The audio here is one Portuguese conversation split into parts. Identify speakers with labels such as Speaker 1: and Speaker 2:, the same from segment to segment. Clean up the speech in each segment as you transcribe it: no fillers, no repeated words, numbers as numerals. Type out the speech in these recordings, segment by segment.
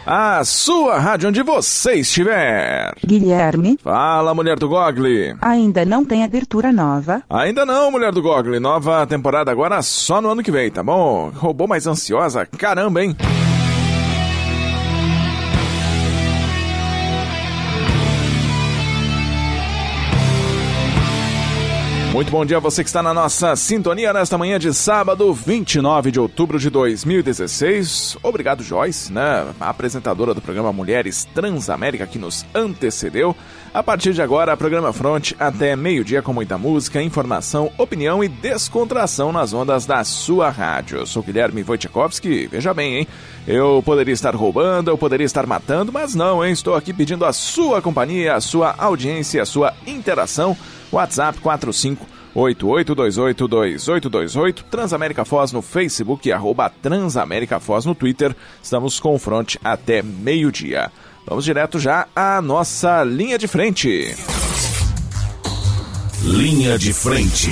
Speaker 1: A sua rádio onde você estiver.
Speaker 2: Guilherme.
Speaker 1: Fala, mulher do Gogli.
Speaker 2: Ainda não tem abertura nova?
Speaker 1: Ainda não, mulher do Gogli. Nova temporada agora só no ano que vem, tá bom? Robô mais ansiosa, caramba, hein? Muito bom dia a você que está na nossa sintonia nesta manhã de sábado, 29 de outubro de 2016. Obrigado, Joyce, né? A apresentadora do programa Mulheres Transamérica que nos antecedeu. A partir de agora, programa Front até meio-dia com muita música, informação, opinião e descontração nas ondas da sua rádio. Eu sou Guilherme Wojciechowski, veja bem, hein? Eu poderia estar roubando, eu poderia estar matando, mas não, hein? Estou aqui pedindo a sua companhia, a sua audiência, a sua interação. WhatsApp 4588282828, Transamérica Foz no Facebook e @Transamérica Foz no Twitter. Estamos com o Front até meio-dia. Vamos direto já à nossa linha de frente.
Speaker 3: Linha de frente.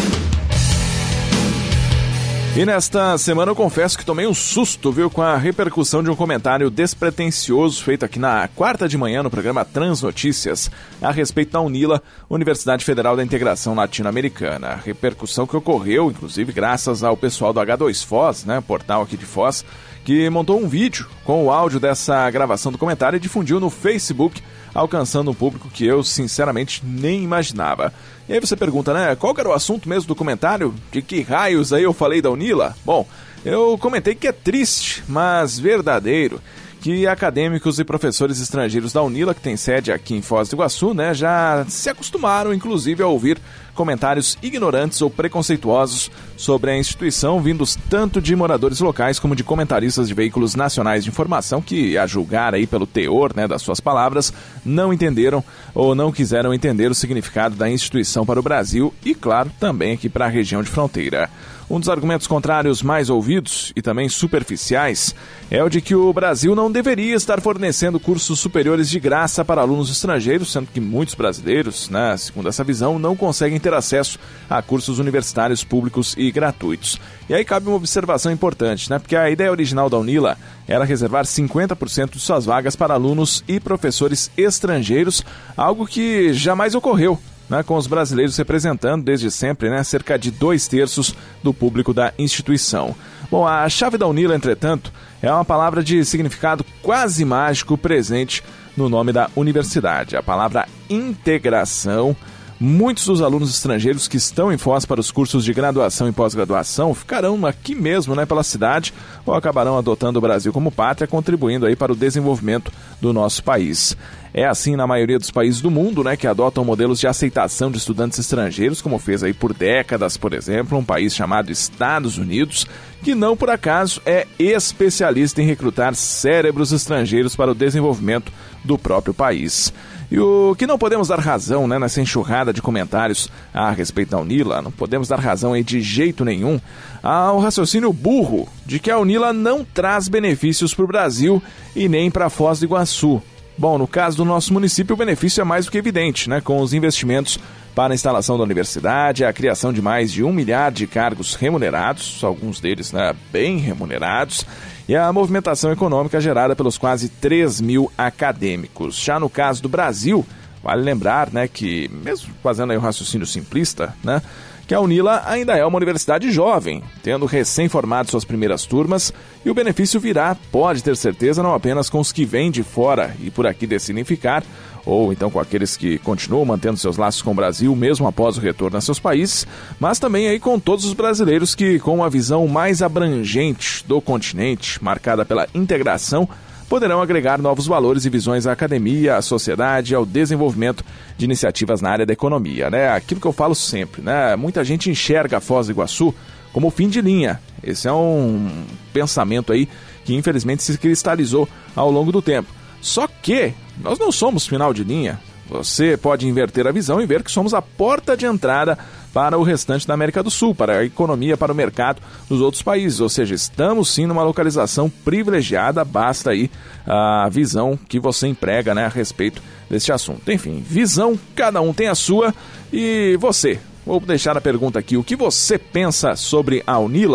Speaker 1: E nesta semana eu confesso que tomei um susto, viu, com a repercussão de um comentário despretensioso feito aqui na quarta de manhã no programa Transnotícias a respeito da UNILA, Universidade Federal da Integração Latino-Americana. Repercussão que ocorreu, inclusive, graças ao pessoal do H2Foz, né, portal aqui de Foz, que montou um vídeo com o áudio dessa gravação do comentário e difundiu no Facebook, alcançando um público que eu, sinceramente, nem imaginava. E aí você pergunta, né, qual que era o assunto mesmo do comentário? De que raios aí eu falei da UNILA? Bom, eu comentei que é triste, mas verdadeiro, que acadêmicos e professores estrangeiros da UNILA, que tem sede aqui em Foz do Iguaçu, né, já se acostumaram, inclusive, a ouvir comentários ignorantes ou preconceituosos sobre a instituição, vindos tanto de moradores locais como de comentaristas de veículos nacionais de informação que, a julgar aí pelo teor, né, das suas palavras, não entenderam ou não quiseram entender o significado da instituição para o Brasil e, claro, também aqui para a região de fronteira. Um dos argumentos contrários mais ouvidos e também superficiais é o de que o Brasil não deveria estar fornecendo cursos superiores de graça para alunos estrangeiros, sendo que muitos brasileiros, né, segundo essa visão, não conseguem ter acesso a cursos universitários públicos e gratuitos. E aí cabe uma observação importante, né, porque a ideia original da UNILA era reservar 50% de suas vagas para alunos e professores estrangeiros, algo que jamais ocorreu, né, com os brasileiros representando desde sempre, né, cerca de 2/3 do público da instituição. Bom, a chave da UNILA, entretanto, é uma palavra de significado quase mágico presente no nome da universidade, a palavra integração. Muitos dos alunos estrangeiros que estão em Foz para os cursos de graduação e pós-graduação ficarão aqui mesmo, né, pela cidade, ou acabarão adotando o Brasil como pátria, contribuindo aí para o desenvolvimento do nosso país. É assim na maioria dos países do mundo, né, que adotam modelos de aceitação de estudantes estrangeiros, como fez aí por décadas, por exemplo, um país chamado Estados Unidos, que não por acaso é especialista em recrutar cérebros estrangeiros para o desenvolvimento do próprio país. E o que não podemos dar razão, né, nessa enxurrada de comentários a respeito da UNILA, não podemos dar razão aí de jeito nenhum ao raciocínio burro de que a UNILA não traz benefícios para o Brasil e nem para Foz do Iguaçu. Bom, no caso do nosso município, o benefício é mais do que evidente, né, com os investimentos para a instalação da universidade, a criação de mais de 1 milhar de cargos remunerados, alguns deles, né, bem remunerados, e a movimentação econômica gerada pelos quase 3 mil acadêmicos. Já no caso do Brasil, vale lembrar, né, que, mesmo fazendo aí um raciocínio simplista, né, que a UNILA ainda é uma universidade jovem, tendo recém-formado suas primeiras turmas, e o benefício virá, pode ter certeza, não apenas com os que vêm de fora e por aqui decidem ficar, ou então com aqueles que continuam mantendo seus laços com o Brasil mesmo após o retorno a seus países, mas também aí com todos os brasileiros que, com uma visão mais abrangente do continente, marcada pela integração, poderão agregar novos valores e visões à academia, à sociedade e ao desenvolvimento de iniciativas na área da economia, né? Aquilo que eu falo sempre, né? Muita gente enxerga a Foz do Iguaçu como fim de linha. Esse é um pensamento aí que infelizmente se cristalizou ao longo do tempo. Só que nós não somos final de linha. Você pode inverter a visão e ver que somos a porta de entrada para o restante da América do Sul, para a economia, para o mercado dos outros países. Ou seja, estamos sim numa localização privilegiada, basta aí a visão que você emprega, né, a respeito deste assunto. Enfim, visão, cada um tem a sua. E você? Vou deixar a pergunta aqui, o que você pensa sobre a UNILA?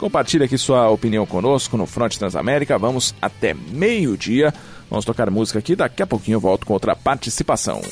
Speaker 1: Compartilhe aqui sua opinião conosco no Fronte Transamérica. Vamos até meio-dia. Vamos tocar música aqui. Daqui a pouquinho eu volto com outra participação.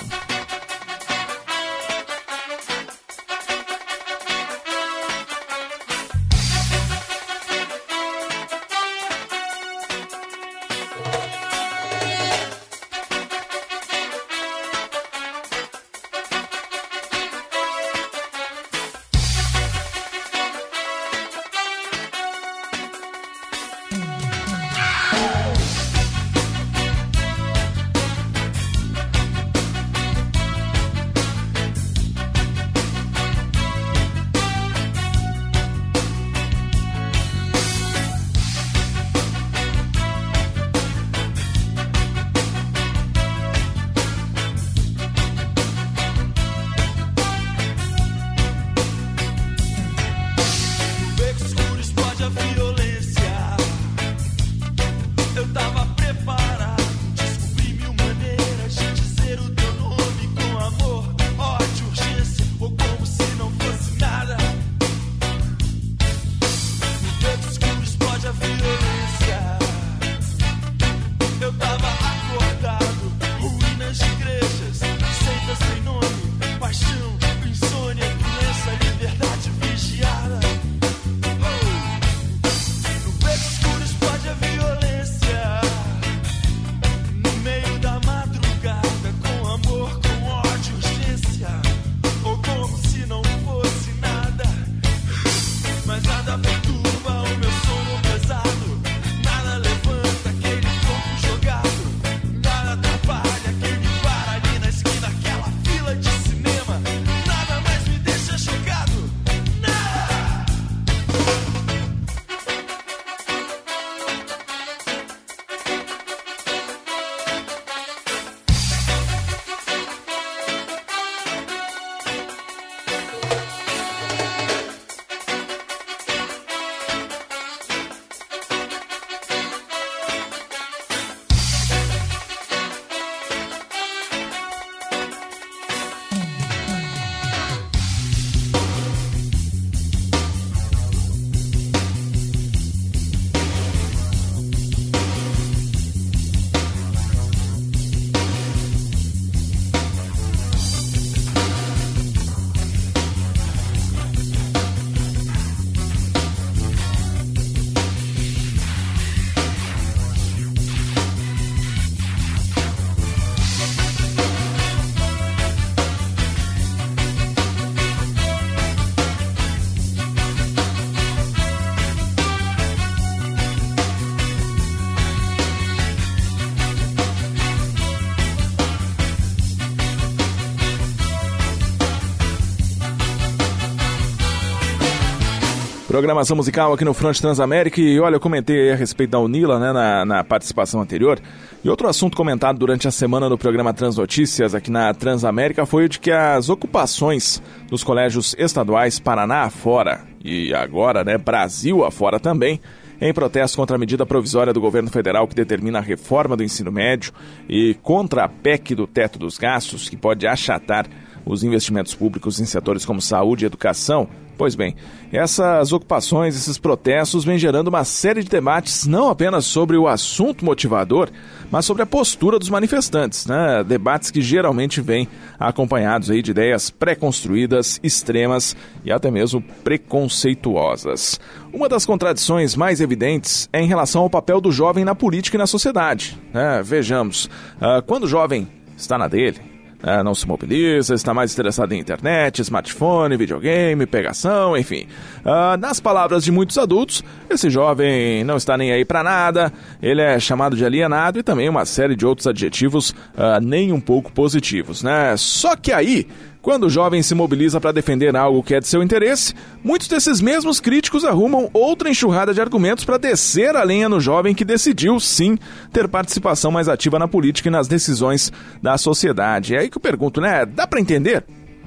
Speaker 1: Programação musical aqui no Fronte Transamérica. E olha, eu comentei a respeito da Unila, né, na participação anterior. E outro assunto comentado durante a semana no programa Transnotícias aqui na Transamérica foi o de que as ocupações dos colégios estaduais Paraná afora e agora, né, Brasil afora também, em protesto contra a medida provisória do governo federal que determina a reforma do ensino médio e contra a PEC do teto dos gastos, que pode achatar os investimentos públicos em setores como saúde e educação. Pois bem, essas ocupações, esses protestos vêm gerando uma série de debates não apenas sobre o assunto motivador, mas sobre a postura dos manifestantes, né? Debates que geralmente vêm acompanhados aí de ideias pré-construídas, extremas e até mesmo preconceituosas. Uma das contradições mais evidentes é em relação ao papel do jovem na política e na sociedade, né? Vejamos, quando o jovem está na dele, não se mobiliza, está mais interessado em internet, smartphone, videogame, pegação, enfim. Nas palavras de muitos adultos, esse jovem não está nem aí para nada, ele é chamado de alienado e também uma série de outros adjetivos nem um pouco positivos, né? Só que aí, quando o jovem se mobiliza para defender algo que é de seu interesse, muitos desses mesmos críticos arrumam outra enxurrada de argumentos para descer a lenha no jovem que decidiu, sim, ter participação mais ativa na política e nas decisões da sociedade. É aí que eu pergunto, né? Dá para entender?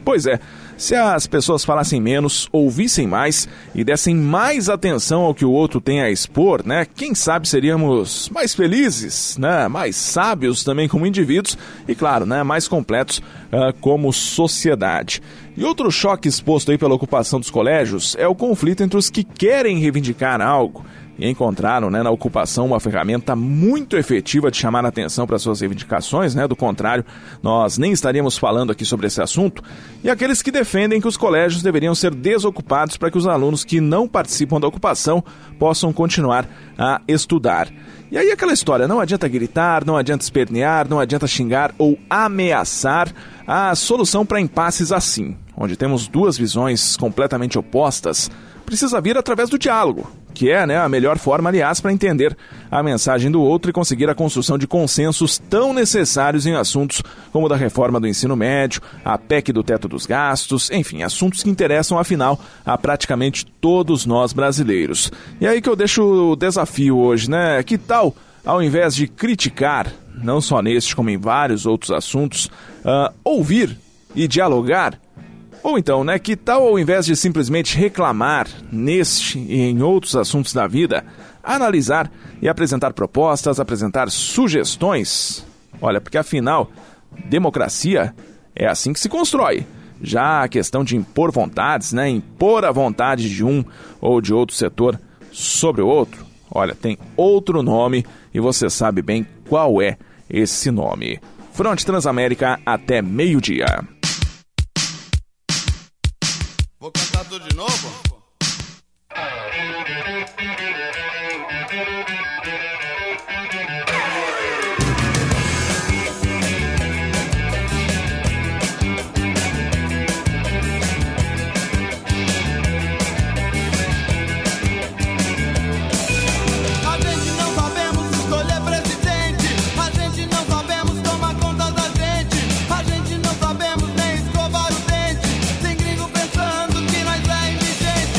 Speaker 1: Pois é, se as pessoas falassem menos, ouvissem mais e dessem mais atenção ao que o outro tem a expor, né? Quem sabe seríamos mais felizes, né? Mais sábios também como indivíduos e, claro, né? Mais completos como sociedade. E outro choque exposto aí pela ocupação dos colégios é o conflito entre os que querem reivindicar algo e encontraram, né, na ocupação uma ferramenta muito efetiva de chamar a atenção para suas reivindicações, né? Do contrário, nós nem estaríamos falando aqui sobre esse assunto. E aqueles que defendem que os colégios deveriam ser desocupados para que os alunos que não participam da ocupação possam continuar a estudar. E aí aquela história, não adianta gritar, não adianta espernear, não adianta xingar ou ameaçar. A solução para impasses assim, onde temos duas visões completamente opostas, precisa vir através do diálogo, que é, né, a melhor forma, aliás, para entender a mensagem do outro e conseguir a construção de consensos tão necessários em assuntos como o da reforma do ensino médio, a PEC do teto dos gastos, enfim, assuntos que interessam, afinal, a praticamente todos nós brasileiros. E aí que eu deixo o desafio hoje, né? Que tal, ao invés de criticar, não só neste como em vários outros assuntos, ouvir e dialogar? Ou então, né, que tal ao invés de simplesmente reclamar neste e em outros assuntos da vida, analisar e apresentar propostas, apresentar sugestões? Olha, porque afinal, democracia é assim que se constrói. Já a questão de impor vontades, né, impor a vontade de um ou de outro setor sobre o outro, olha, tem outro nome e você sabe bem qual é esse nome. Fronte Transamérica até meio-dia.
Speaker 3: Vou cantar tudo de novo?
Speaker 4: Gente,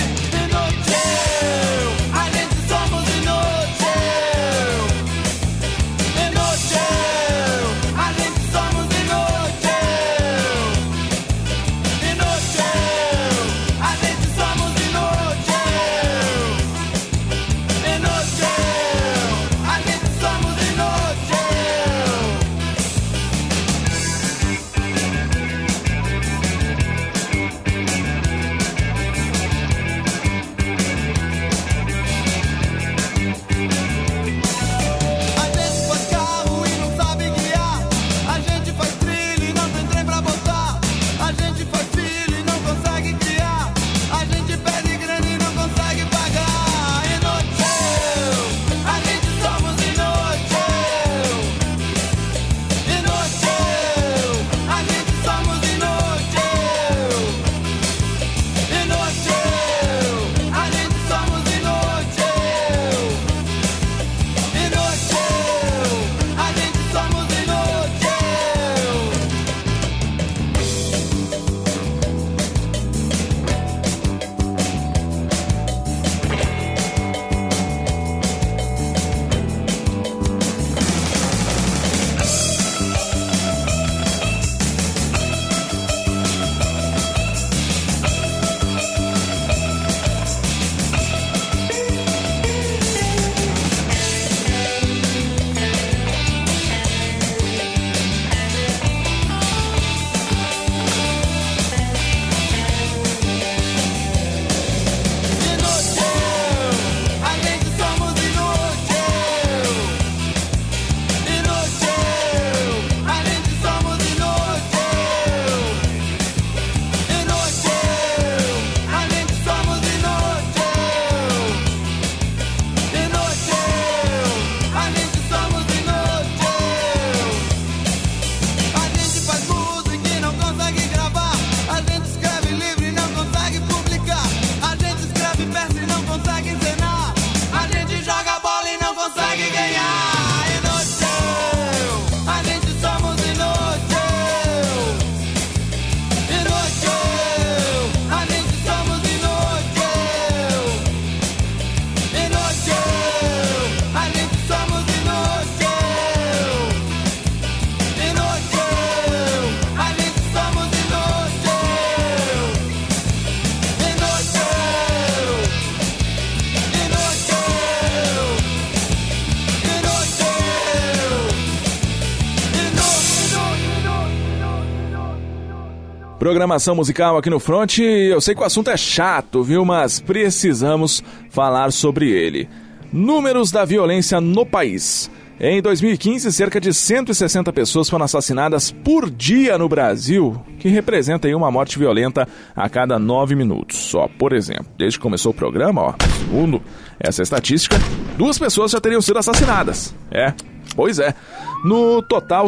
Speaker 1: Programação musical aqui no Front. Eu sei que o assunto é chato, viu? Mas precisamos falar sobre ele. Números da violência no país. Em 2015, cerca de 160 pessoas foram assassinadas por dia no Brasil, que representa aí uma morte violenta a cada 9 minutos. Só, por exemplo, desde que começou o programa, segundo essa estatística, 2 pessoas já teriam sido assassinadas. Pois é. No total,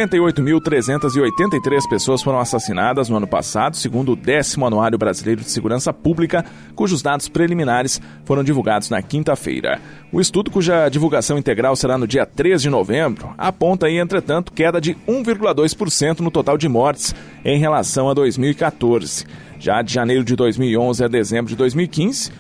Speaker 1: 58.383 pessoas foram assassinadas no ano passado, segundo o 10º Anuário Brasileiro de Segurança Pública, cujos dados preliminares foram divulgados na quinta-feira. O estudo, cuja divulgação integral será no dia 3 de novembro, aponta aí, entretanto, queda de 1,2% no total de mortes em relação a 2014. Já de janeiro de 2011 a dezembro de 2015...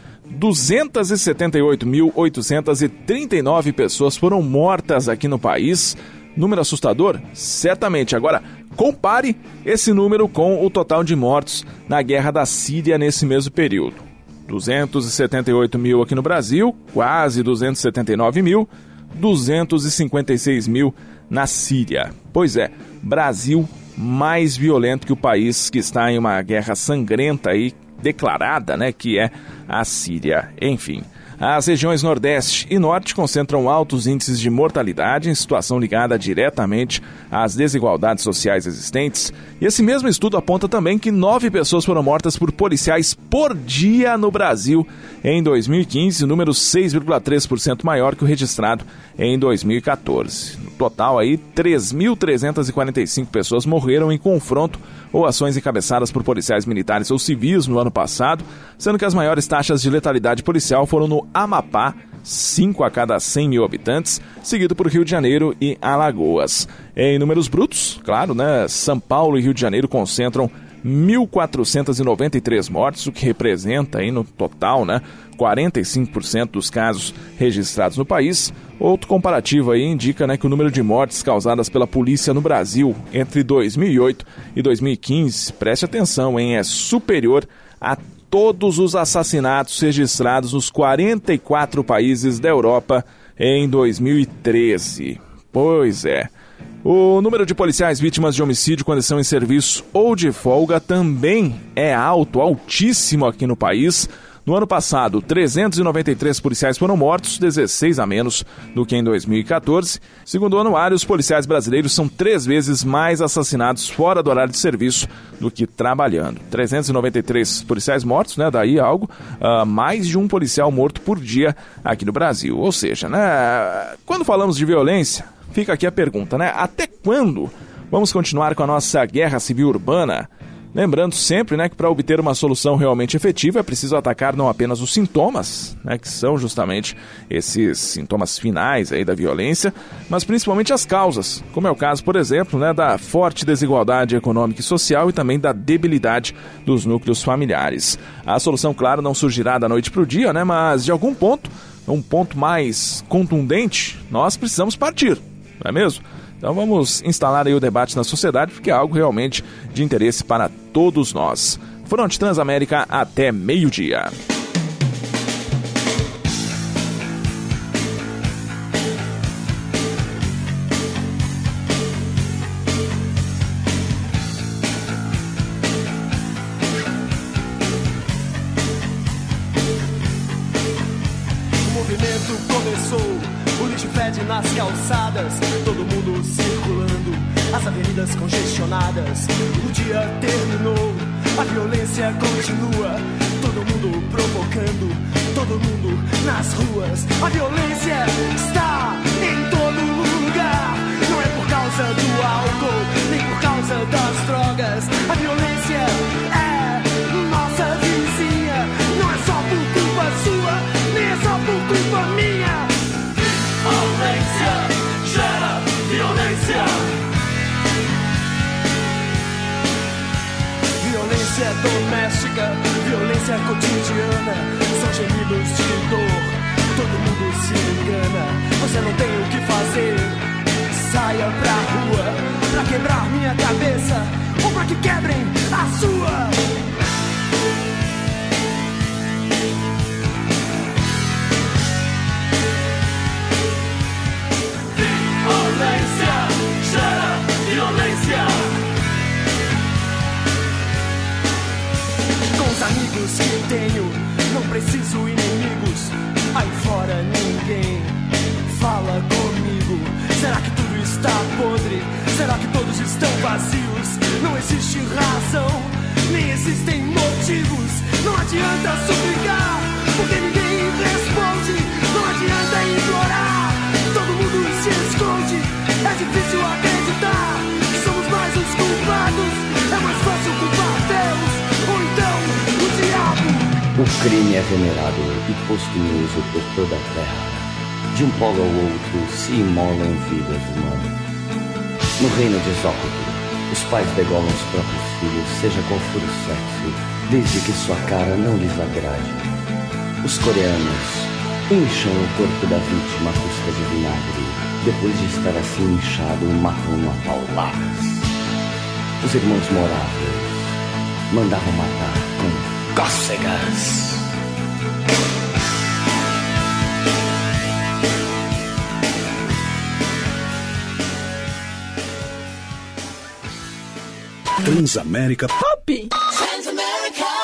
Speaker 1: 278.839 pessoas foram mortas aqui no país. Número assustador? Certamente. Agora, compare esse número com o total de mortos na guerra da Síria nesse mesmo período. 278 mil aqui no Brasil, quase 279 mil, 256 mil na Síria. Pois é, Brasil mais violento que o país que está em uma guerra sangrenta aí, declarada, que é a Síria. Enfim, as regiões Nordeste e Norte concentram altos índices de mortalidade em situação ligada diretamente às desigualdades sociais existentes. E esse mesmo estudo aponta também que 9 pessoas foram mortas por policiais por dia no Brasil em 2015, número 6,3% maior que o registrado em 2014. No total, 3.345 pessoas morreram em confronto ou ações encabeçadas por policiais militares ou civis no ano passado, sendo que as maiores taxas de letalidade policial foram no Amapá, 5 a cada 100 mil habitantes, seguido por Rio de Janeiro e Alagoas. Em números brutos, claro, São Paulo e Rio de Janeiro concentram 1.493 mortes, o que representa aí no total, 45% dos casos registrados no país. Outro comparativo aí indica, que o número de mortes causadas pela polícia no Brasil entre 2008 e 2015, preste atenção, é superior a todos os assassinatos registrados nos 44 países da Europa em 2013. Pois é. O número de policiais vítimas de homicídio quando estão em serviço ou de folga também é altíssimo aqui no país. No ano passado, 393 policiais foram mortos, 16 a menos do que em 2014. Segundo o anuário, os policiais brasileiros são 3 vezes mais assassinados fora do horário de serviço do que trabalhando. 393 policiais mortos, daí algo, mais de um policial morto por dia aqui no Brasil. Ou seja, quando falamos de violência, fica aqui a pergunta, até quando vamos continuar com a nossa guerra civil urbana? Lembrando sempre, que para obter uma solução realmente efetiva é preciso atacar não apenas os sintomas, que são justamente esses sintomas finais aí da violência, mas principalmente as causas, como é o caso, por exemplo, da forte desigualdade econômica e social e também da debilidade dos núcleos familiares. A solução, claro, não surgirá da noite para o dia, mas de algum ponto, um ponto mais contundente, nós precisamos partir, não é mesmo? Então vamos instalar aí o debate na sociedade, porque é algo realmente de interesse para todos nós. Front Transamérica até meio-dia.
Speaker 4: O movimento começou, o lixo fede nas calçadas, todo mundo circulando, as avenidas congestionadas. O dia terminou, a violência continua, todo mundo provocando, todo mundo nas ruas. A violência está em todo lugar, não é por causa do álcool, nem por causa das drogas. A violência é nossa vizinha, não é só por culpa sua, nem é só por culpa minha. Violência gera violência. Violência doméstica, violência cotidiana, são gemidos de dor, todo mundo se engana. Você não tem o que fazer, saia pra rua, pra quebrar minha cabeça, ou pra que quebrem a sua. Violência gera violência. amigos que tenho, não preciso inimigos. Aí fora ninguém fala comigo. Será que tudo está podre? Será que todos estão vazios? Não existe razão, nem existem motivos. Não adianta suplicar, porque ninguém responde. Não adianta implorar, todo mundo se esconde. É difícil acreditar que somos mais os culpados. É mais fácil culpar Deus, ou então o diabo.
Speaker 5: O crime é venerado e posto em uso por toda a terra. De um polo ao outro se imolam vidas humanas. No reino de Zócoto, os pais degolam os próprios filhos, seja qual for o sexo, desde que sua cara não lhes agrade. Os coreanos incham o corpo da vítima à custa de vinagre. Depois de estar assim inchado, matam-no a pauladas. Os irmãos moráveis mandavam matar com cócegas.
Speaker 6: Transamérica Pop.
Speaker 7: Transamérica.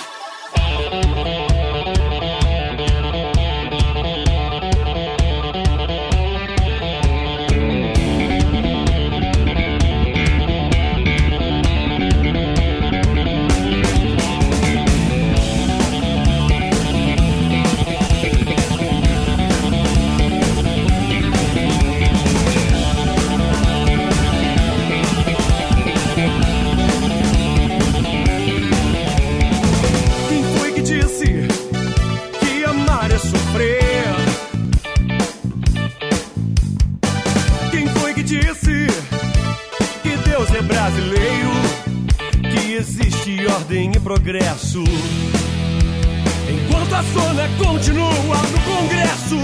Speaker 4: Ordem e progresso, enquanto a zona continua no Congresso.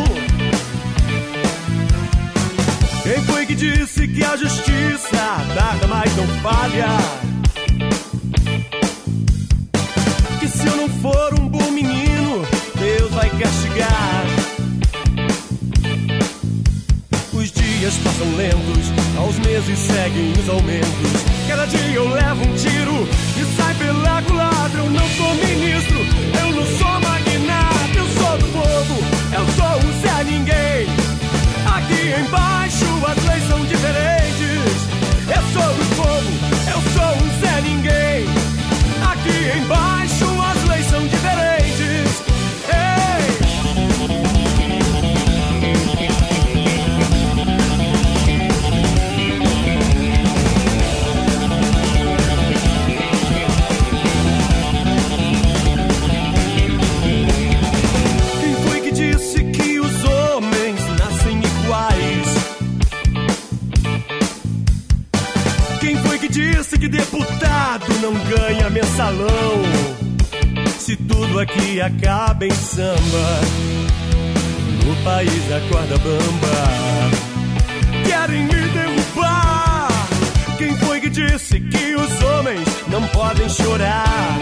Speaker 4: Quem foi que disse que a justiça tarda, mas não falha? Que se eu não for um bom menino, Deus vai castigar. Os dias passam lentos, aos meses seguem os aumentos. Cada dia eu levo um tiro e sai pela culatra. Eu não sou ministro, eu não sou magnata. Eu sou do povo, eu sou um Zé Ninguém. Aqui embaixo as leis são diferentes. Eu sou do povo, eu sou um Zé Ninguém. Aqui embaixo as leis são diferentes. Ei! Disse que deputado não ganha mensalão. Se tudo aqui acaba em samba, no país a corda bamba. Querem me derrubar. Quem foi que disse que os homens não podem chorar?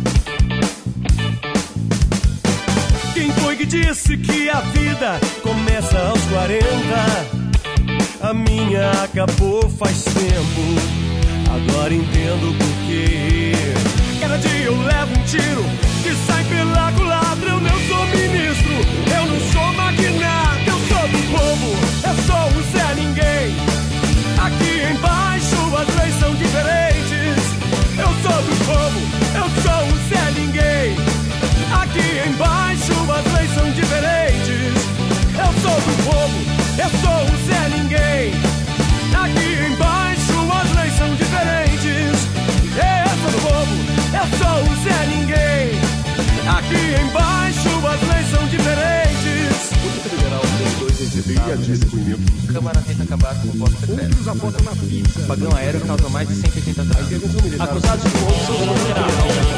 Speaker 4: Quem foi que disse que a vida começa aos 40? A minha acabou faz tempo. Agora entendo por quê. Cada dia eu levo um tiro que sai pela culatra. Eu não sou ministro, eu não sou magnata. Eu sou do povo, eu sou um Zé Ninguém. Aqui embaixo as leis são diferentes. Eu sou do povo, eu sou um Zé Ninguém. Aqui embaixo as leis são diferentes. Eu sou do povo, eu sou um Zé Ninguém. Aqui embaixo as leis são diferentes. Eu sou do povo, eu sou um Zé Ninguém. Aqui embaixo as leis são diferentes.
Speaker 6: O Federal tem 2 exibidos de depoimento.
Speaker 8: Câmara tenta acabar com o voto secreto.
Speaker 6: Outros apontam na pizza.
Speaker 8: Pagão aéreo causa mais de 180 atrasos.
Speaker 6: Acusados de corrupção federal.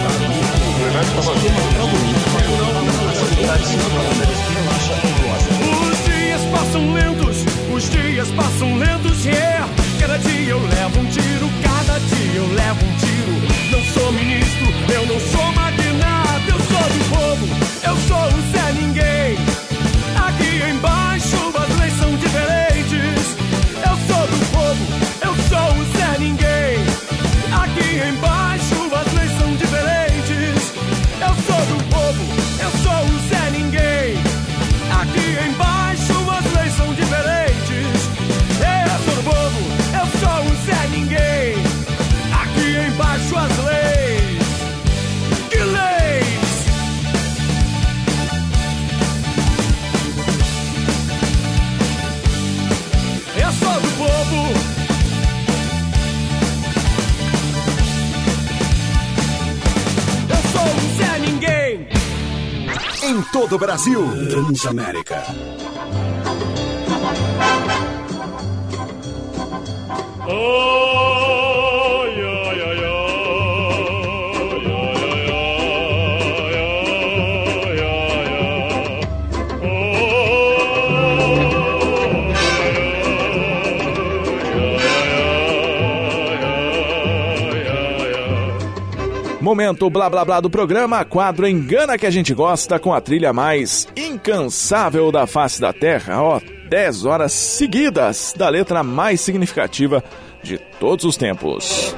Speaker 4: Os dias passam lentos, os dias passam lentos, yeah. Cada dia eu levo um tiro, cada dia eu levo um tiro. Não sou ministro, eu não sou magnata. Eu sou do povo, eu sou um Zé Ninguém. Aqui embaixo as leis são diferentes. Eu sou do povo, eu sou um Zé Ninguém. Aqui embaixo as leis são diferentes.
Speaker 6: em todo o Brasil. Transamérica.
Speaker 1: Momento blá blá blá do programa, quadro Engana que a gente gosta, com a trilha mais incansável da face da terra, 10 horas seguidas da letra mais significativa de todos os tempos.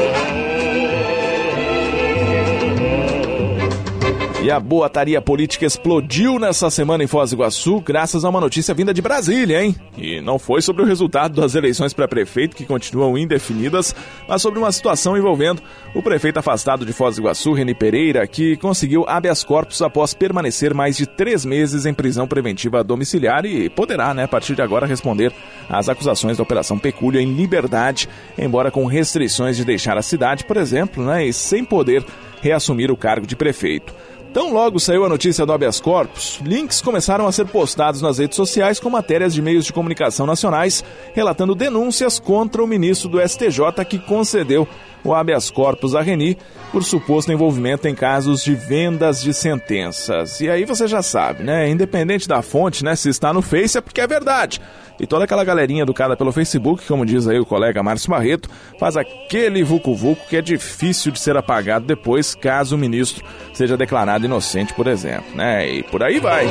Speaker 1: E a boataria política explodiu nessa semana em Foz do Iguaçu, graças a uma notícia vinda de Brasília, hein? E não foi sobre o resultado das eleições para prefeito, que continuam indefinidas, mas sobre uma situação envolvendo o prefeito afastado de Foz do Iguaçu, Reni Pereira, que conseguiu habeas corpus após permanecer mais de 3 meses em prisão preventiva domiciliar e poderá, a partir de agora, responder às acusações da Operação Pecúlia em liberdade, embora com restrições de deixar a cidade, por exemplo, e sem poder reassumir o cargo de prefeito. Tão logo saiu a notícia do habeas corpus, links começaram a ser postados nas redes sociais com matérias de meios de comunicação nacionais relatando denúncias contra o ministro do STJ que concedeu o habeas corpus a Reni por suposto envolvimento em casos de vendas de sentenças. E aí você já sabe, independente da fonte, se está no Face é porque é verdade. E toda aquela galerinha educada pelo Facebook, como diz aí o colega Márcio Barreto, faz aquele vucu-vucu que é difícil de ser apagado depois, caso o ministro seja declarado inocente, por exemplo, E por aí vai.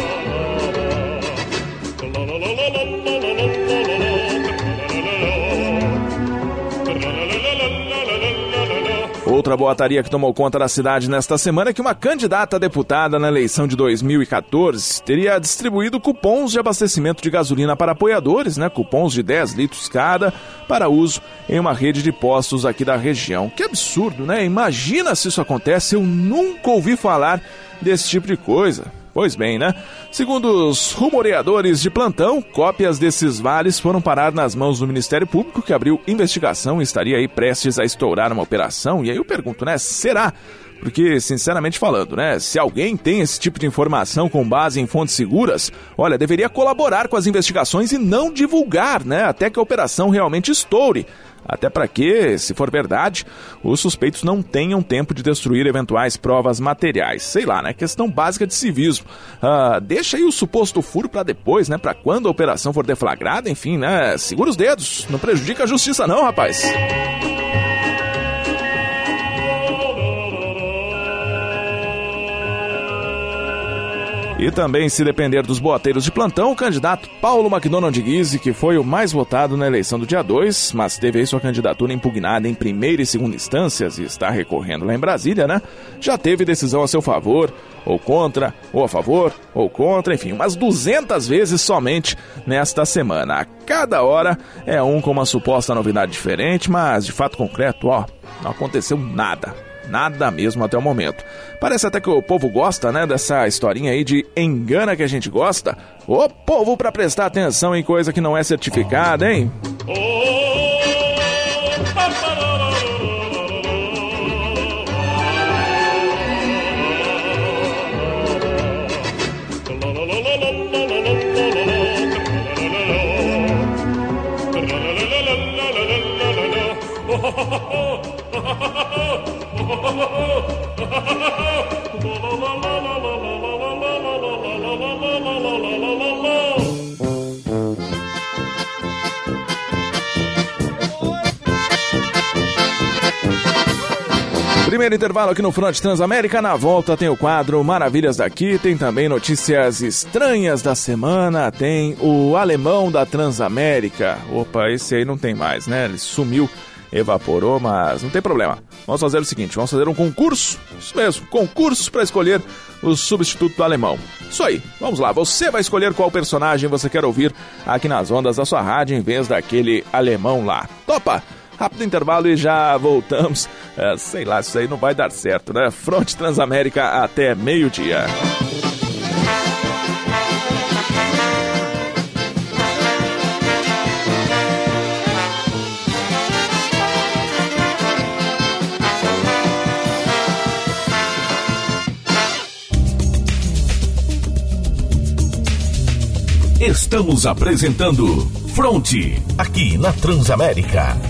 Speaker 1: Outra boataria que tomou conta da cidade nesta semana é que uma candidata a deputada na eleição de 2014 teria distribuído cupons de abastecimento de gasolina para apoiadores, cupons de 10 litros cada, para uso em uma rede de postos aqui da região. Que absurdo, Imagina se isso acontece, eu nunca ouvi falar desse tipo de coisa. Pois bem, Segundo os rumoreadores de plantão, cópias desses vales foram parar nas mãos do Ministério Público, que abriu investigação e estaria aí prestes a estourar uma operação. E aí eu pergunto, será? Porque, sinceramente falando, se alguém tem esse tipo de informação com base em fontes seguras, olha, deveria colaborar com as investigações e não divulgar, até que a operação realmente estoure. Até para que, se for verdade, os suspeitos não tenham tempo de destruir eventuais provas materiais. Sei lá, questão básica de civismo. Deixa aí o suposto furo para depois, para quando a operação for deflagrada, enfim, segura os dedos. Não prejudica a justiça não, rapaz. E também, se depender dos boateiros de plantão, o candidato Paulo McDonald Guise, que foi o mais votado na eleição do dia 2, mas teve aí sua candidatura impugnada em primeira e segunda instâncias e está recorrendo lá em Brasília, já teve decisão a seu favor, ou contra, ou a favor, ou contra, enfim, umas 200 vezes somente nesta semana. A cada hora é um com uma suposta novidade diferente, mas de fato concreto, não aconteceu nada. Nada mesmo até o momento. Parece até que o povo gosta, dessa historinha aí de engana que a gente gosta. Ô povo, pra prestar atenção em coisa que não é certificada, hein? Primeiro intervalo aqui no Front Transamérica. Na volta tem o quadro Maravilhas daqui, tem também notícias estranhas da semana, tem o alemão da Transamérica. Opa, esse aí não tem mais, Ele sumiu, evaporou, mas não tem problema. Vamos fazer o seguinte, vamos fazer um concurso, isso mesmo, concurso para escolher o substituto do alemão. Isso aí, vamos lá, você vai escolher qual personagem você quer ouvir aqui nas ondas da sua rádio em vez daquele alemão lá. Topa! Rápido intervalo e já voltamos. Sei lá, isso aí não vai dar certo, Front Transamérica até meio-dia.
Speaker 7: Estamos apresentando Fronte, aqui na Transamérica.